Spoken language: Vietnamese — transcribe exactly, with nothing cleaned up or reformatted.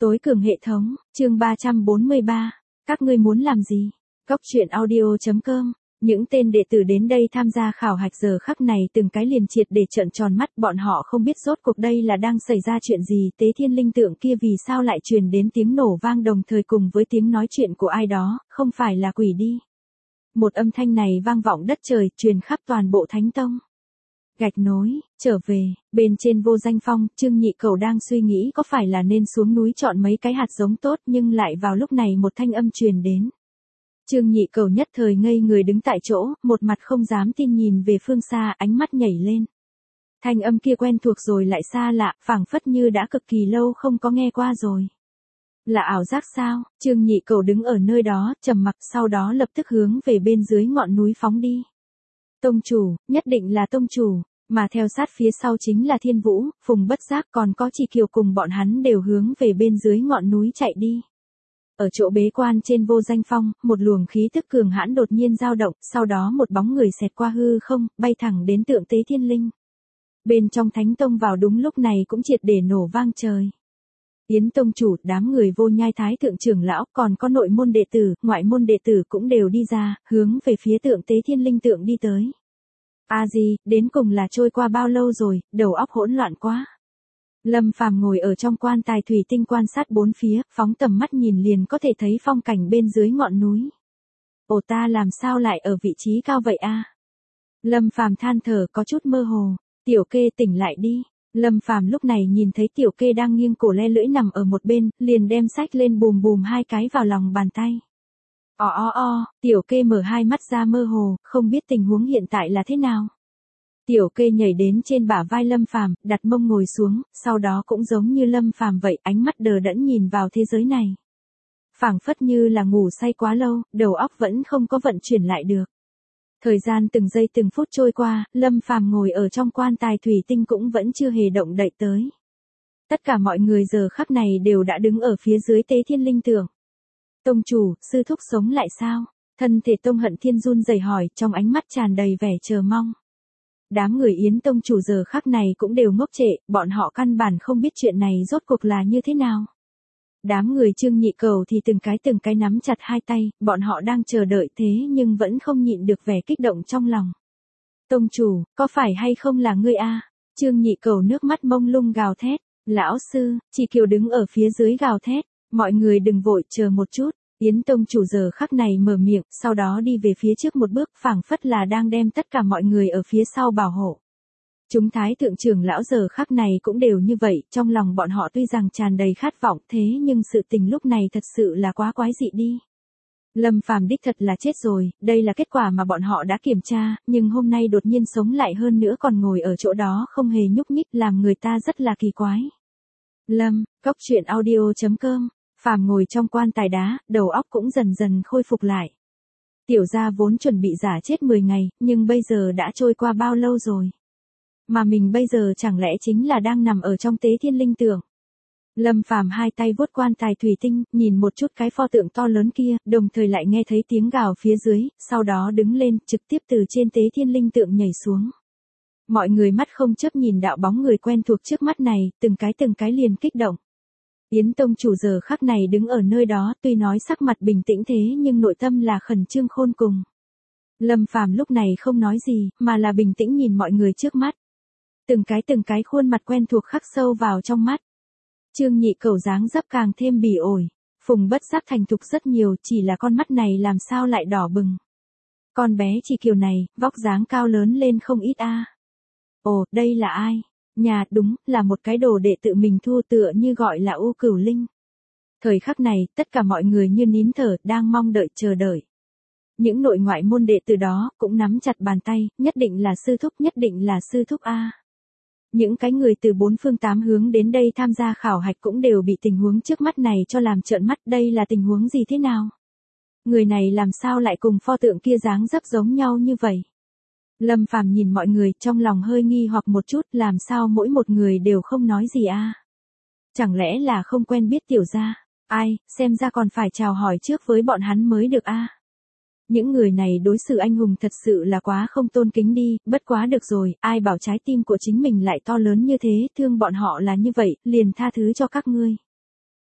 Tối cường hệ thống, chương ba trăm bốn mươi ba. Các ngươi muốn làm gì? Cóc truyện audio chấm com. Những tên đệ tử đến đây tham gia khảo hạch giờ khắc này từng cái liền triệt để trợn tròn mắt, bọn họ không biết rốt cuộc đây là đang xảy ra chuyện gì, tế thiên linh tượng kia vì sao lại truyền đến tiếng nổ vang đồng thời cùng với tiếng nói chuyện của ai đó, không phải là quỷ đi. Một âm thanh này vang vọng đất trời, truyền khắp toàn bộ Thánh Tông. Gạch nối, trở về, bên trên Vô Danh Phong, Trương Nhị Cẩu đang suy nghĩ có phải là nên xuống núi chọn mấy cái hạt giống tốt, nhưng lại vào lúc này một thanh âm truyền đến. Trương Nhị Cẩu nhất thời ngây người đứng tại chỗ, một mặt không dám tin nhìn về phương xa, ánh mắt nhảy lên. Thanh âm kia quen thuộc rồi lại xa lạ, phảng phất như đã cực kỳ lâu không có nghe qua rồi. Là ảo giác sao? Trương Nhị Cẩu đứng ở nơi đó, trầm mặc, sau đó lập tức hướng về bên dưới ngọn núi phóng đi. Tông chủ, nhất định là tông chủ, mà theo sát phía sau chính là Thiên Vũ, Phùng Bất Giác, còn có Chỉ Kiều cùng bọn hắn đều hướng về bên dưới ngọn núi chạy đi. Ở chỗ bế quan trên Vô Danh Phong, một luồng khí tức cường hãn đột nhiên dao động, sau đó một bóng người xẹt qua hư không, bay thẳng đến tượng tế thiên linh. Bên trong Thánh Tông vào đúng lúc này cũng triệt để nổ vang trời. Yến tông chủ, đám người Vô Nhai Thái thượng trưởng lão, còn có nội môn đệ tử, ngoại môn đệ tử cũng đều đi ra, hướng về phía tượng tế thiên linh tượng đi tới. A gì, đến cùng là trôi qua bao lâu rồi, đầu óc hỗn loạn quá. Lâm Phàm ngồi ở trong quan tài thủy tinh quan sát bốn phía, phóng tầm mắt nhìn liền có thể thấy phong cảnh bên dưới ngọn núi. Ồ, ta làm sao lại ở vị trí cao vậy a? Lâm Phàm than thở, có chút mơ hồ. Tiểu Kê, tỉnh lại đi. Lâm Phàm lúc này nhìn thấy Tiểu Kê đang nghiêng cổ le lưỡi nằm ở một bên, liền đem sách lên bùm bùm hai cái vào lòng bàn tay. O o o, Tiểu Kê mở hai mắt ra mơ hồ, không biết tình huống hiện tại là thế nào. Tiểu Kê nhảy đến trên bả vai Lâm Phàm, đặt mông ngồi xuống, sau đó cũng giống như Lâm Phàm vậy, ánh mắt đờ đẫn nhìn vào thế giới này. Phảng phất như là ngủ say quá lâu, đầu óc vẫn không có vận chuyển lại được. Thời gian từng giây từng phút trôi qua, Lâm Phàm ngồi ở trong quan tài thủy tinh cũng vẫn chưa hề động đậy tới. Tất cả mọi người giờ khắc này đều đã đứng ở phía dưới tế thiên linh tượng. Tông chủ, sư thúc sống lại sao? Thân thể Tông Hận Thiên run rẩy hỏi, trong ánh mắt tràn đầy vẻ chờ mong. Đám người Yến tông chủ giờ khắc này cũng đều ngốc trệ, bọn họ căn bản không biết chuyện này rốt cuộc là như thế nào. Đám người Trương Nhị Cẩu thì từng cái từng cái nắm chặt hai tay, bọn họ đang chờ đợi thế nhưng vẫn không nhịn được vẻ kích động trong lòng. Tông chủ, có phải hay không là ngươi a? Trương Nhị Cẩu nước mắt mông lung gào thét. Lão sư, Chỉ Kiều đứng ở phía dưới gào thét. Mọi người đừng vội, chờ một chút. Yến tông chủ giờ khắc này mở miệng, sau đó đi về phía trước một bước, phảng phất là đang đem tất cả mọi người ở phía sau bảo hộ. Chúng Thái thượng trưởng lão giờ khắc này cũng đều như vậy, trong lòng bọn họ tuy rằng tràn đầy khát vọng thế nhưng sự tình lúc này thật sự là quá quái dị đi. Lâm Phàm đích thật là chết rồi, đây là kết quả mà bọn họ đã kiểm tra, nhưng hôm nay đột nhiên sống lại hơn nữa còn ngồi ở chỗ đó không hề nhúc nhích, làm người ta rất là kỳ quái. Lâm, Cóc truyện audio chấm com. Phàm ngồi trong quan tài đá, đầu óc cũng dần dần khôi phục lại. Tiểu gia vốn chuẩn bị giả chết mười ngày, nhưng bây giờ đã trôi qua bao lâu rồi? Mà mình bây giờ chẳng lẽ chính là đang nằm ở trong tế thiên linh tượng? Lâm Phàm hai tay vuốt quan tài thủy tinh, nhìn một chút cái pho tượng to lớn kia, đồng thời lại nghe thấy tiếng gào phía dưới, sau đó đứng lên, trực tiếp từ trên tế thiên linh tượng nhảy xuống. Mọi người mắt không chớp nhìn đạo bóng người quen thuộc trước mắt này, từng cái từng cái liền kích động. Yến tông chủ giờ khắc này đứng ở nơi đó, tuy nói sắc mặt bình tĩnh thế nhưng nội tâm là khẩn trương khôn cùng. Lâm Phàm lúc này không nói gì, mà là bình tĩnh nhìn mọi người trước mắt. Từng cái từng cái khuôn mặt quen thuộc khắc sâu vào trong mắt. Trương Nhị Cẩu dáng dấp càng thêm bỉ ổi, Phùng Bất Giác thành thục rất nhiều, chỉ là con mắt này làm sao lại đỏ bừng. Con bé Chỉ Kiều này, vóc dáng cao lớn lên không ít a. À. Ồ, đây là ai? Nhà, đúng, là một cái đồ đệ tự mình thu tựa như gọi là U Cửu Linh. Thời khắc này, tất cả mọi người như nín thở, đang mong đợi chờ đợi. Những nội ngoại môn đệ từ đó, cũng nắm chặt bàn tay, nhất định là sư thúc, nhất định là sư thúc a. Những cái người từ bốn phương tám hướng đến đây tham gia khảo hạch cũng đều bị tình huống trước mắt này cho làm trợn mắt, đây là tình huống gì thế nào? Người này làm sao lại cùng pho tượng kia dáng dấp giống nhau như vậy? Lâm Phàm nhìn mọi người, trong lòng hơi nghi hoặc một chút, làm sao mỗi một người đều không nói gì a? Chẳng lẽ là không quen biết tiểu gia? Ai, xem ra còn phải chào hỏi trước với bọn hắn mới được a. Những người này đối xử anh hùng thật sự là quá không tôn kính đi, bất quá được rồi, ai bảo trái tim của chính mình lại to lớn như thế, thương bọn họ là như vậy, liền tha thứ cho các ngươi.